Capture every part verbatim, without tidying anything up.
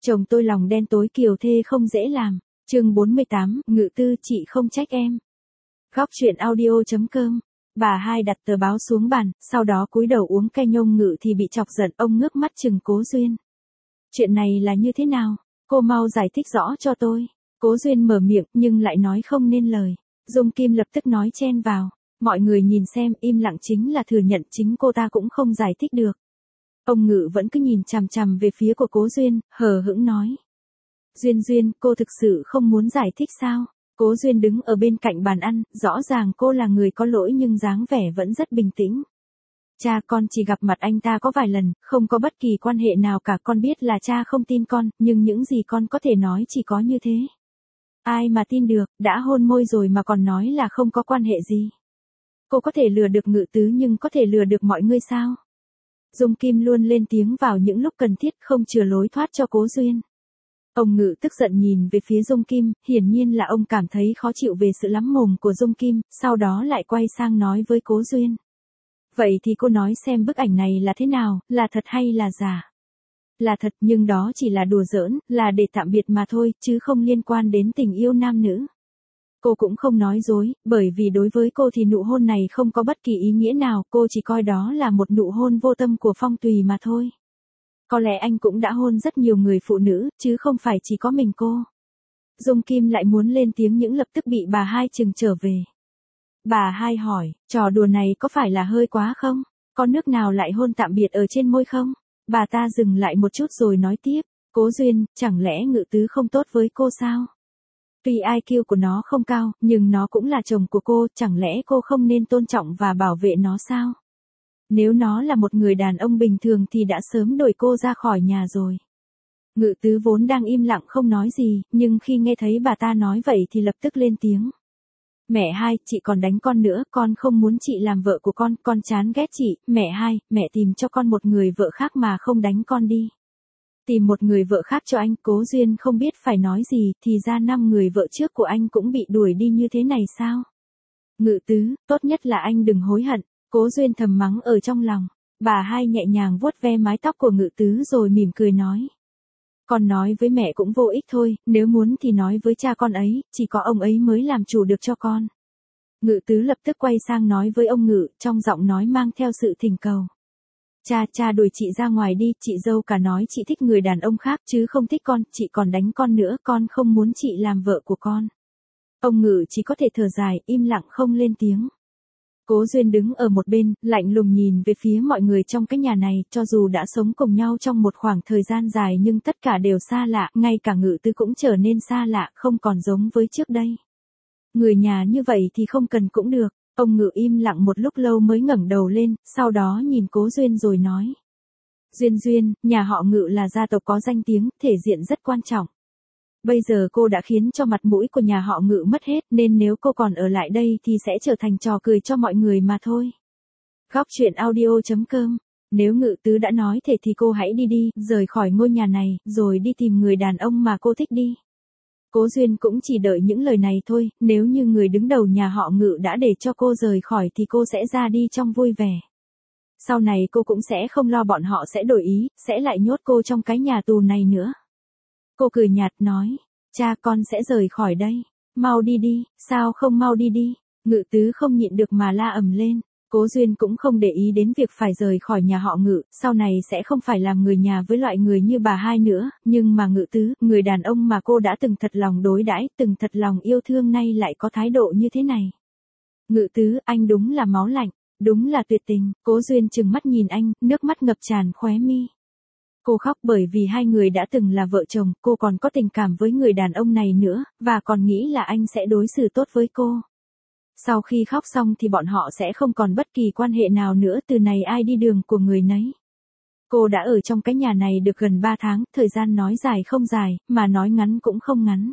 Chồng tôi lòng đen tối kiều thê không dễ làm. Chương bốn mươi tám, Ngự Tư chị không trách em. Góc truyện audio.com. Bà hai đặt tờ báo xuống bàn, sau đó cúi đầu uống canh nhông Ngự thì bị chọc giận, ông ngước mắt chừng Cố Duyên. Chuyện này là như thế nào? Cô mau giải thích rõ cho tôi. Cố Duyên mở miệng nhưng lại nói không nên lời. Dung Kim lập tức nói chen vào. Mọi người nhìn xem, im lặng chính là thừa nhận chính cô ta cũng không giải thích được. Ông Ngự vẫn cứ nhìn chằm chằm về phía của Cố Duyên, hờ hững nói. Duyên Duyên, cô thực sự không muốn giải thích sao? Cố Duyên đứng ở bên cạnh bàn ăn, rõ ràng cô là người có lỗi nhưng dáng vẻ vẫn rất bình tĩnh. Cha, con chỉ gặp mặt anh ta có vài lần, không có bất kỳ quan hệ nào cả, con biết là cha không tin con, nhưng những gì con có thể nói chỉ có như thế. Ai mà tin được, đã hôn môi rồi mà còn nói là không có quan hệ gì. Cô có thể lừa được Ngự Tứ nhưng có thể lừa được mọi người sao? Dung Kim luôn lên tiếng vào những lúc cần thiết, không chừa lối thoát cho Cố Duyên. Ông Ngự tức giận nhìn về phía Dung Kim, hiển nhiên là ông cảm thấy khó chịu về sự lắm mồm của Dung Kim, sau đó lại quay sang nói với Cố Duyên. Vậy thì cô nói xem bức ảnh này là thế nào, là thật hay là giả? Là thật, nhưng đó chỉ là đùa giỡn, là để tạm biệt mà thôi, chứ không liên quan đến tình yêu nam nữ. Cô cũng không nói dối, bởi vì đối với cô thì nụ hôn này không có bất kỳ ý nghĩa nào, cô chỉ coi đó là một nụ hôn vô tâm của Phong Tùy mà thôi. Có lẽ anh cũng đã hôn rất nhiều người phụ nữ, chứ không phải chỉ có mình cô. Dung Kim lại muốn lên tiếng nhưng lập tức bị bà hai trừng trở về. Bà hai hỏi, trò đùa này có phải là hơi quá không? Có nước nào lại hôn tạm biệt ở trên môi không? Bà ta dừng lại một chút rồi nói tiếp, Cố Duyên, chẳng lẽ Ngự Tứ không tốt với cô sao? Tuy i kiu của nó không cao, nhưng nó cũng là chồng của cô, chẳng lẽ cô không nên tôn trọng và bảo vệ nó sao? Nếu nó là một người đàn ông bình thường thì đã sớm đuổi cô ra khỏi nhà rồi. Ngự Tứ vốn đang im lặng không nói gì, nhưng khi nghe thấy bà ta nói vậy thì lập tức lên tiếng. Mẹ hai, chị còn đánh con nữa, con không muốn chị làm vợ của con, con chán ghét chị, mẹ hai, mẹ tìm cho con một người vợ khác mà không đánh con đi. Tìm một người vợ khác cho anh. Cố Duyên không biết phải nói gì, thì ra năm người vợ trước của anh cũng bị đuổi đi như thế này sao? Ngự Tứ, tốt nhất là anh đừng hối hận. Cố Duyên thầm mắng ở trong lòng. Bà hai nhẹ nhàng vuốt ve mái tóc của Ngự Tứ rồi mỉm cười nói. Con nói với mẹ cũng vô ích thôi, nếu muốn thì nói với cha con ấy, chỉ có ông ấy mới làm chủ được cho con. Ngự Tứ lập tức quay sang nói với ông Ngự, trong giọng nói mang theo sự thỉnh cầu. Cha, cha đuổi chị ra ngoài đi, chị dâu cả nói chị thích người đàn ông khác chứ không thích con, chị còn đánh con nữa, con không muốn chị làm vợ của con. Ông Ngự chỉ có thể thở dài, im lặng không lên tiếng. Cố Duyên đứng ở một bên, lạnh lùng nhìn về phía mọi người trong cái nhà này, cho dù đã sống cùng nhau trong một khoảng thời gian dài nhưng tất cả đều xa lạ, ngay cả Ngự Tứ cũng trở nên xa lạ, không còn giống với trước đây. Người nhà như vậy thì không cần cũng được. Ông Ngự im lặng một lúc lâu mới ngẩng đầu lên, sau đó nhìn Cố Duyên rồi nói. Duyên Duyên, nhà họ Ngự là gia tộc có danh tiếng, thể diện rất quan trọng. Bây giờ cô đã khiến cho mặt mũi của nhà họ Ngự mất hết, nên nếu cô còn ở lại đây thì sẽ trở thành trò cười cho mọi người mà thôi. Góc truyện audio.com. Nếu Ngự Tứ đã nói thế thì cô hãy đi đi, rời khỏi ngôi nhà này, rồi đi tìm người đàn ông mà cô thích đi. Cố Duyên cũng chỉ đợi những lời này thôi, nếu như người đứng đầu nhà họ Ngự đã để cho cô rời khỏi thì cô sẽ ra đi trong vui vẻ. Sau này cô cũng sẽ không lo bọn họ sẽ đổi ý, sẽ lại nhốt cô trong cái nhà tù này nữa. Cô cười nhạt nói, cha con sẽ rời khỏi đây, mau đi đi, sao không mau đi đi. Ngự Tứ không nhịn được mà la ầm lên. Cố Duyên cũng không để ý đến việc phải rời khỏi nhà họ Ngự, sau này sẽ không phải làm người nhà với loại người như bà hai nữa, nhưng mà Ngự Tứ, người đàn ông mà cô đã từng thật lòng đối đãi, từng thật lòng yêu thương nay lại có thái độ như thế này. Ngự Tứ, anh đúng là máu lạnh, đúng là tuyệt tình. Cố Duyên trừng mắt nhìn anh, nước mắt ngập tràn khóe mi. Cô khóc bởi vì hai người đã từng là vợ chồng, cô còn có tình cảm với người đàn ông này nữa, và còn nghĩ là anh sẽ đối xử tốt với cô. Sau khi khóc xong thì bọn họ sẽ không còn bất kỳ quan hệ nào nữa, từ này ai đi đường của người nấy. Cô đã ở trong cái nhà này được gần ba tháng, thời gian nói dài không dài, mà nói ngắn cũng không ngắn.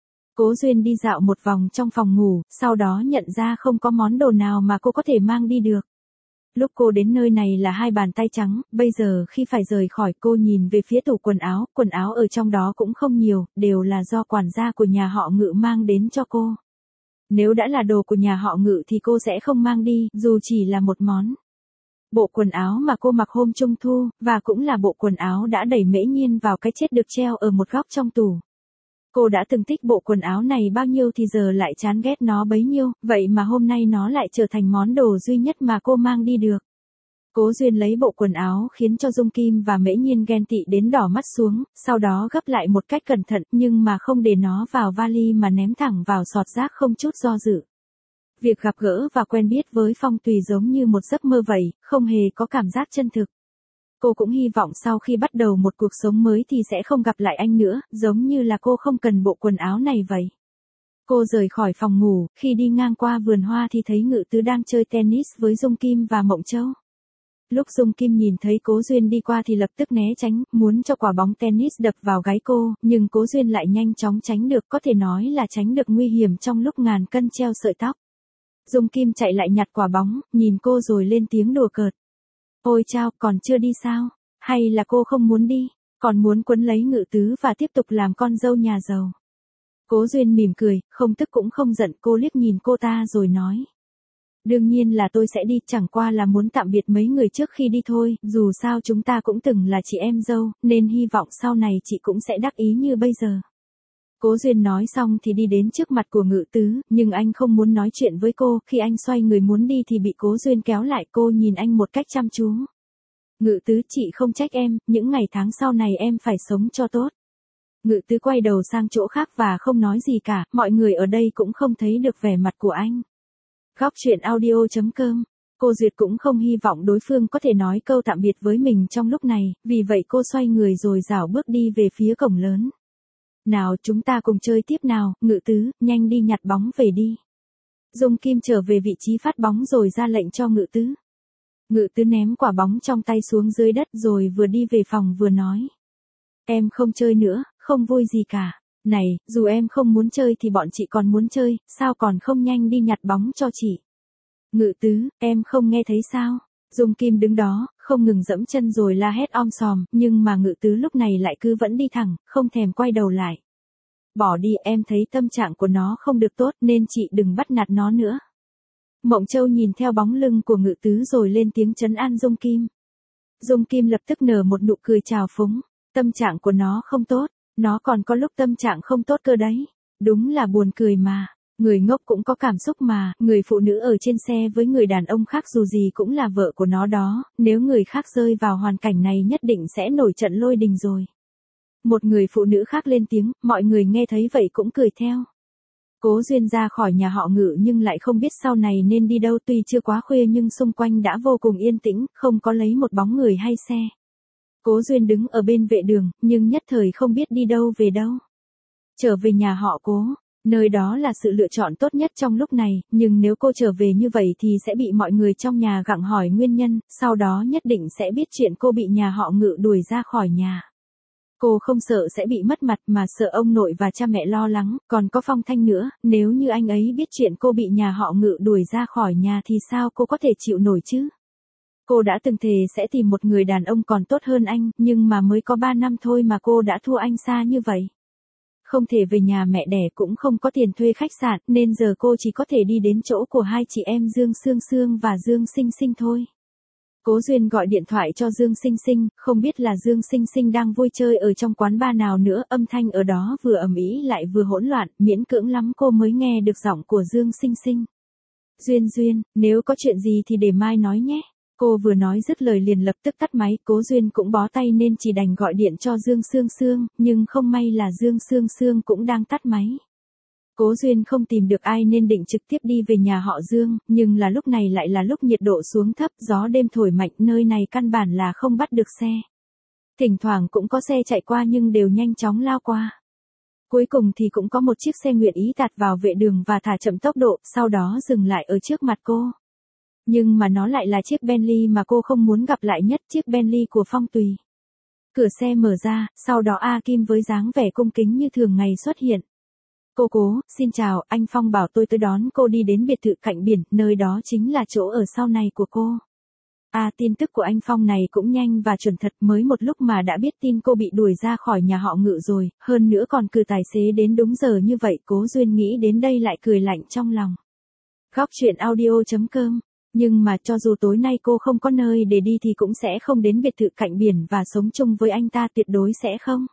Cố Duyên đi dạo một vòng trong phòng ngủ, sau đó nhận ra không có món đồ nào mà cô có thể mang đi được. Lúc cô đến nơi này là hai bàn tay trắng, bây giờ khi phải rời khỏi cô nhìn về phía tủ quần áo, quần áo ở trong đó cũng không nhiều, đều là do quản gia của nhà họ Ngự mang đến cho cô. Nếu đã là đồ của nhà họ Ngự thì cô sẽ không mang đi, dù chỉ là một món. Bộ quần áo mà cô mặc hôm trung thu, và cũng là bộ quần áo đã đẩy Mễ Nhiên vào cái chết được treo ở một góc trong tủ. Cô đã từng thích bộ quần áo này bao nhiêu thì giờ lại chán ghét nó bấy nhiêu, vậy mà hôm nay nó lại trở thành món đồ duy nhất mà cô mang đi được. Cố Duyên lấy bộ quần áo khiến cho Dung Kim và Mễ Nhiên ghen tị đến đỏ mắt xuống, sau đó gấp lại một cách cẩn thận nhưng mà không để nó vào vali mà ném thẳng vào sọt rác không chút do dự. Việc gặp gỡ và quen biết với Phong Tùy giống như một giấc mơ vậy, không hề có cảm giác chân thực. Cô cũng hy vọng sau khi bắt đầu một cuộc sống mới thì sẽ không gặp lại anh nữa, giống như là cô không cần bộ quần áo này vậy. Cô rời khỏi phòng ngủ, khi đi ngang qua vườn hoa thì thấy Ngự Tứ đang chơi tennis với Dung Kim và Mộng Châu. Lúc Dung Kim nhìn thấy Cố Duyên đi qua thì lập tức né tránh, muốn cho quả bóng tennis đập vào gáy cô, nhưng Cố Duyên lại nhanh chóng tránh được, có thể nói là tránh được nguy hiểm trong lúc ngàn cân treo sợi tóc. Dung Kim chạy lại nhặt quả bóng, nhìn cô rồi lên tiếng đùa cợt. Ôi chao, còn chưa đi sao? Hay là cô không muốn đi, còn muốn quấn lấy Ngự Tứ và tiếp tục làm con dâu nhà giàu? Cố Duyên mỉm cười, không tức cũng không giận, cô liếc nhìn cô ta rồi nói. Đương nhiên là tôi sẽ đi, chẳng qua là muốn tạm biệt mấy người trước khi đi thôi, dù sao chúng ta cũng từng là chị em dâu, nên hy vọng sau này chị cũng sẽ đắc ý như bây giờ. Cố Duyên nói xong thì đi đến trước mặt của Ngự Tứ, nhưng anh không muốn nói chuyện với cô, khi anh xoay người muốn đi thì bị Cố Duyên kéo lại, cô nhìn anh một cách chăm chú. Ngự Tứ, chị không trách em, những ngày tháng sau này em phải sống cho tốt. Ngự Tứ quay đầu sang chỗ khác và không nói gì cả, mọi người ở đây cũng không thấy được vẻ mặt của anh. Góc truyện audio chấm com. Cô Duyệt cũng không hy vọng đối phương có thể nói câu tạm biệt với mình trong lúc này, vì vậy cô xoay người rồi rảo bước đi về phía cổng lớn. Nào chúng ta cùng chơi tiếp nào, Ngự Tứ, nhanh đi nhặt bóng về đi. Dung Kim trở về vị trí phát bóng rồi ra lệnh cho Ngự Tứ. Ngự Tứ ném quả bóng trong tay xuống dưới đất rồi vừa đi về phòng vừa nói. Em không chơi nữa, không vui gì cả. Này, dù em không muốn chơi thì bọn chị còn muốn chơi, sao còn không nhanh đi nhặt bóng cho chị? Ngự Tứ, em không nghe thấy sao? Dung Kim đứng đó, không ngừng dẫm chân rồi la hét om sòm, nhưng mà Ngự Tứ lúc này lại cứ vẫn đi thẳng, không thèm quay đầu lại. Bỏ đi, em thấy tâm trạng của nó không được tốt nên chị đừng bắt nạt nó nữa. Mộng Châu nhìn theo bóng lưng của Ngự Tứ rồi lên tiếng trấn an Dung Kim. Dung Kim lập tức nở một nụ cười trào phúng, tâm trạng của nó không tốt, nó còn có lúc tâm trạng không tốt cơ đấy. Đúng là buồn cười mà. Người ngốc cũng có cảm xúc mà, người phụ nữ ở trên xe với người đàn ông khác dù gì cũng là vợ của nó đó, nếu người khác rơi vào hoàn cảnh này nhất định sẽ nổi trận lôi đình rồi. Một người phụ nữ khác lên tiếng, mọi người nghe thấy vậy cũng cười theo. Cố Duyên ra khỏi nhà họ Ngự nhưng lại không biết sau này nên đi đâu, tuy chưa quá khuya nhưng xung quanh đã vô cùng yên tĩnh, không có lấy một bóng người hay xe. Cố Duyên đứng ở bên vệ đường, nhưng nhất thời không biết đi đâu về đâu. Trở về nhà họ Cố. Nơi đó là sự lựa chọn tốt nhất trong lúc này, nhưng nếu cô trở về như vậy thì sẽ bị mọi người trong nhà gặng hỏi nguyên nhân, sau đó nhất định sẽ biết chuyện cô bị nhà họ Ngự đuổi ra khỏi nhà. Cô không sợ sẽ bị mất mặt mà sợ ông nội và cha mẹ lo lắng, còn có Phong Thanh nữa, nếu như anh ấy biết chuyện cô bị nhà họ Ngự đuổi ra khỏi nhà thì sao cô có thể chịu nổi chứ? Cô đã từng thề sẽ tìm một người đàn ông còn tốt hơn anh, nhưng mà mới có ba năm thôi mà cô đã thua anh xa như vậy. Không thể về nhà mẹ đẻ cũng không có tiền thuê khách sạn, nên giờ cô chỉ có thể đi đến chỗ của hai chị em Dương Sương Sương và Dương Sinh Sinh thôi. Cố Duyên gọi điện thoại cho Dương Sinh Sinh, không biết là Dương Sinh Sinh đang vui chơi ở trong quán bar nào nữa, âm thanh ở đó vừa ầm ĩ lại vừa hỗn loạn, miễn cưỡng lắm cô mới nghe được giọng của Dương Sinh Sinh. Duyên Duyên, nếu có chuyện gì thì để mai nói nhé. Cô vừa nói dứt lời liền lập tức tắt máy, Cố Duyên cũng bó tay nên chỉ đành gọi điện cho Dương Sương Sương, nhưng không may là Dương Sương Sương cũng đang tắt máy. Cố Duyên không tìm được ai nên định trực tiếp đi về nhà họ Dương, nhưng là lúc này lại là lúc nhiệt độ xuống thấp, gió đêm thổi mạnh, nơi này căn bản là không bắt được xe. Thỉnh thoảng cũng có xe chạy qua nhưng đều nhanh chóng lao qua. Cuối cùng thì cũng có một chiếc xe nguyện ý tạt vào vệ đường và thả chậm tốc độ, sau đó dừng lại ở trước mặt cô. Nhưng mà nó lại là chiếc Bentley mà cô không muốn gặp lại nhất, chiếc Bentley của Phong Tùy. Cửa xe mở ra, sau đó A Kim với dáng vẻ cung kính như thường ngày xuất hiện. Cô Cố, xin chào, anh Phong bảo tôi tới đón cô đi đến biệt thự cạnh biển, nơi đó chính là chỗ ở sau này của cô. À, tin tức của anh Phong này cũng nhanh và chuẩn thật, mới một lúc mà đã biết tin cô bị đuổi ra khỏi nhà họ Ngự rồi, hơn nữa còn cử tài xế đến đúng giờ như vậy. Cố Duyên nghĩ đến đây lại cười lạnh trong lòng. Góc truyện audio chấm com Nhưng mà cho dù tối nay cô không có nơi để đi thì cũng sẽ không đến biệt thự cạnh biển và sống chung với anh ta, tuyệt đối sẽ không.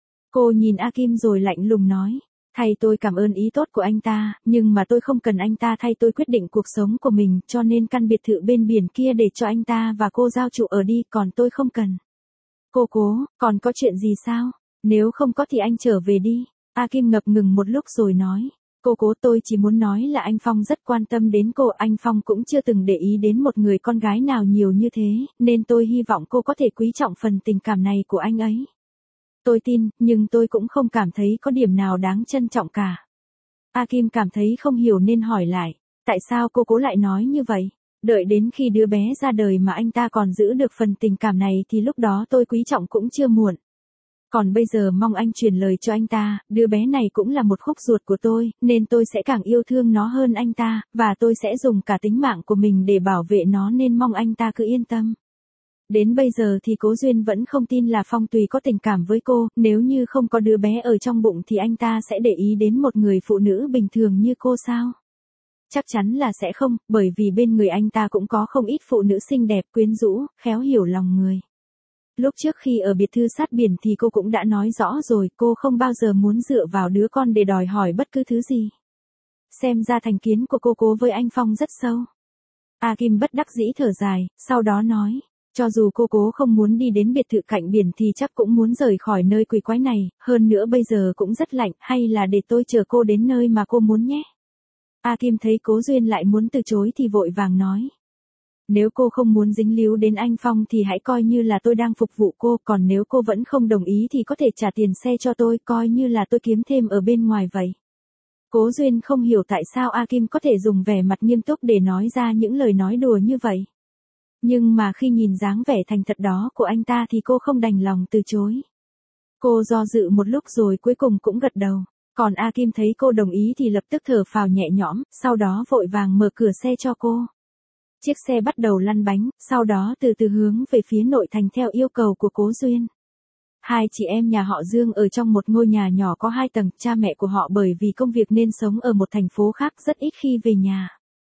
Cô nhìn A Kim rồi lạnh lùng nói. Thay tôi cảm ơn ý tốt của anh ta, nhưng mà tôi không cần anh ta thay tôi quyết định cuộc sống của mình, cho nên căn biệt thự bên biển kia để cho anh ta và cô giao trụ ở đi, còn tôi không cần. Cô Cố, còn có chuyện gì sao? Nếu không có thì anh trở về đi. A Kim ngập ngừng một lúc rồi nói. Cô Cố, tôi chỉ muốn nói là anh Phong rất quan tâm đến cô, anh Phong cũng chưa từng để ý đến một người con gái nào nhiều như thế, nên tôi hy vọng cô có thể quý trọng phần tình cảm này của anh ấy. Tôi tin, nhưng tôi cũng không cảm thấy có điểm nào đáng trân trọng cả. A Kim cảm thấy không hiểu nên hỏi lại, tại sao cô Cố lại nói như vậy? Đợi đến khi đứa bé ra đời mà anh ta còn giữ được phần tình cảm này thì lúc đó tôi quý trọng cũng chưa muộn. Còn bây giờ mong anh truyền lời cho anh ta, đứa bé này cũng là một khúc ruột của tôi, nên tôi sẽ càng yêu thương nó hơn anh ta, và tôi sẽ dùng cả tính mạng của mình để bảo vệ nó, nên mong anh ta cứ yên tâm. Đến bây giờ thì Cố Duyên vẫn không tin là Phong Tùy có tình cảm với cô, nếu như không có đứa bé ở trong bụng thì anh ta sẽ để ý đến một người phụ nữ bình thường như cô sao? Chắc chắn là sẽ không, bởi vì bên người anh ta cũng có không ít phụ nữ xinh đẹp, quyến rũ, khéo hiểu lòng người. Lúc trước khi ở biệt thự sát biển thì cô cũng đã nói rõ rồi, cô không bao giờ muốn dựa vào đứa con để đòi hỏi bất cứ thứ gì. Xem ra thành kiến của cô Cố với anh Phong rất sâu. A Kim bất đắc dĩ thở dài, sau đó nói. Cho dù cô Cố không muốn đi đến biệt thự cạnh biển thì chắc cũng muốn rời khỏi nơi quỷ quái này, hơn nữa bây giờ cũng rất lạnh, hay là để tôi chờ cô đến nơi mà cô muốn nhé. A Kim thấy Cố Duyên lại muốn từ chối thì vội vàng nói. Nếu cô không muốn dính líu đến anh Phong thì hãy coi như là tôi đang phục vụ cô, còn nếu cô vẫn không đồng ý thì có thể trả tiền xe cho tôi, coi như là tôi kiếm thêm ở bên ngoài vậy. Cố Duyên không hiểu tại sao A Kim có thể dùng vẻ mặt nghiêm túc để nói ra những lời nói đùa như vậy. Nhưng mà khi nhìn dáng vẻ thành thật đó của anh ta thì cô không đành lòng từ chối. Cô do dự một lúc rồi cuối cùng cũng gật đầu. Còn A Kim thấy cô đồng ý thì lập tức thở phào nhẹ nhõm, sau đó vội vàng mở cửa xe cho cô. Chiếc xe bắt đầu lăn bánh, sau đó từ từ hướng về phía nội thành theo yêu cầu của Cố Duyên. Hai chị em nhà họ Dương ở trong một ngôi nhà nhỏ có hai tầng, cha mẹ của họ bởi vì công việc nên sống ở một thành phố khác, rất ít khi về nhà.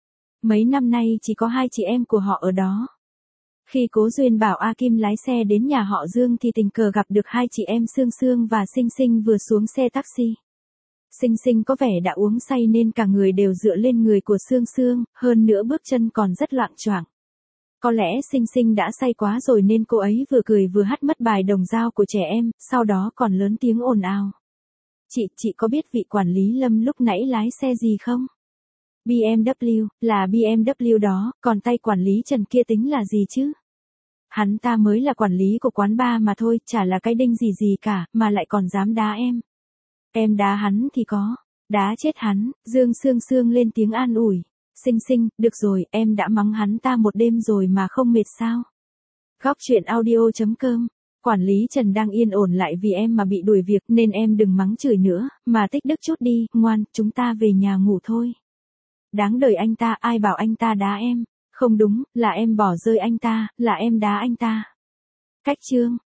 Mấy năm nay chỉ có hai chị em của họ ở đó. Khi Cố Duyên bảo A Kim lái xe đến nhà họ Dương thì tình cờ gặp được hai chị em Sương Sương và Sinh Sinh vừa xuống xe taxi. Sinh Sinh có vẻ đã uống say nên cả người đều dựa lên người của Sương Sương, hơn nữa bước chân còn rất loạng choạng. Có lẽ Sinh Sinh đã say quá rồi nên cô ấy vừa cười vừa hát mất bài đồng dao của trẻ em, sau đó còn lớn tiếng ồn ào. Chị, chị có biết vị quản lý Lâm lúc nãy lái xe gì không? bê em vê, là bê em vê đó, còn tay quản lý Trần kia tính là gì chứ? Hắn ta mới là quản lý của quán bar mà thôi, chả là cái đinh gì gì cả, mà lại còn dám đá em. Em đá hắn thì có, đá chết hắn. Dương Sương Sương lên tiếng an ủi. Sinh Sinh, được rồi, em đã mắng hắn ta một đêm rồi mà không mệt sao? Góc truyện audio chấm com. Quản lý Trần đang yên ổn lại vì em mà bị đuổi việc nên em đừng mắng chửi nữa, mà tích đức chút đi, ngoan, chúng ta về nhà ngủ thôi. Đáng đời anh ta, ai bảo anh ta đá em? Không đúng, là em bỏ rơi anh ta, là em đá anh ta. Cách chương.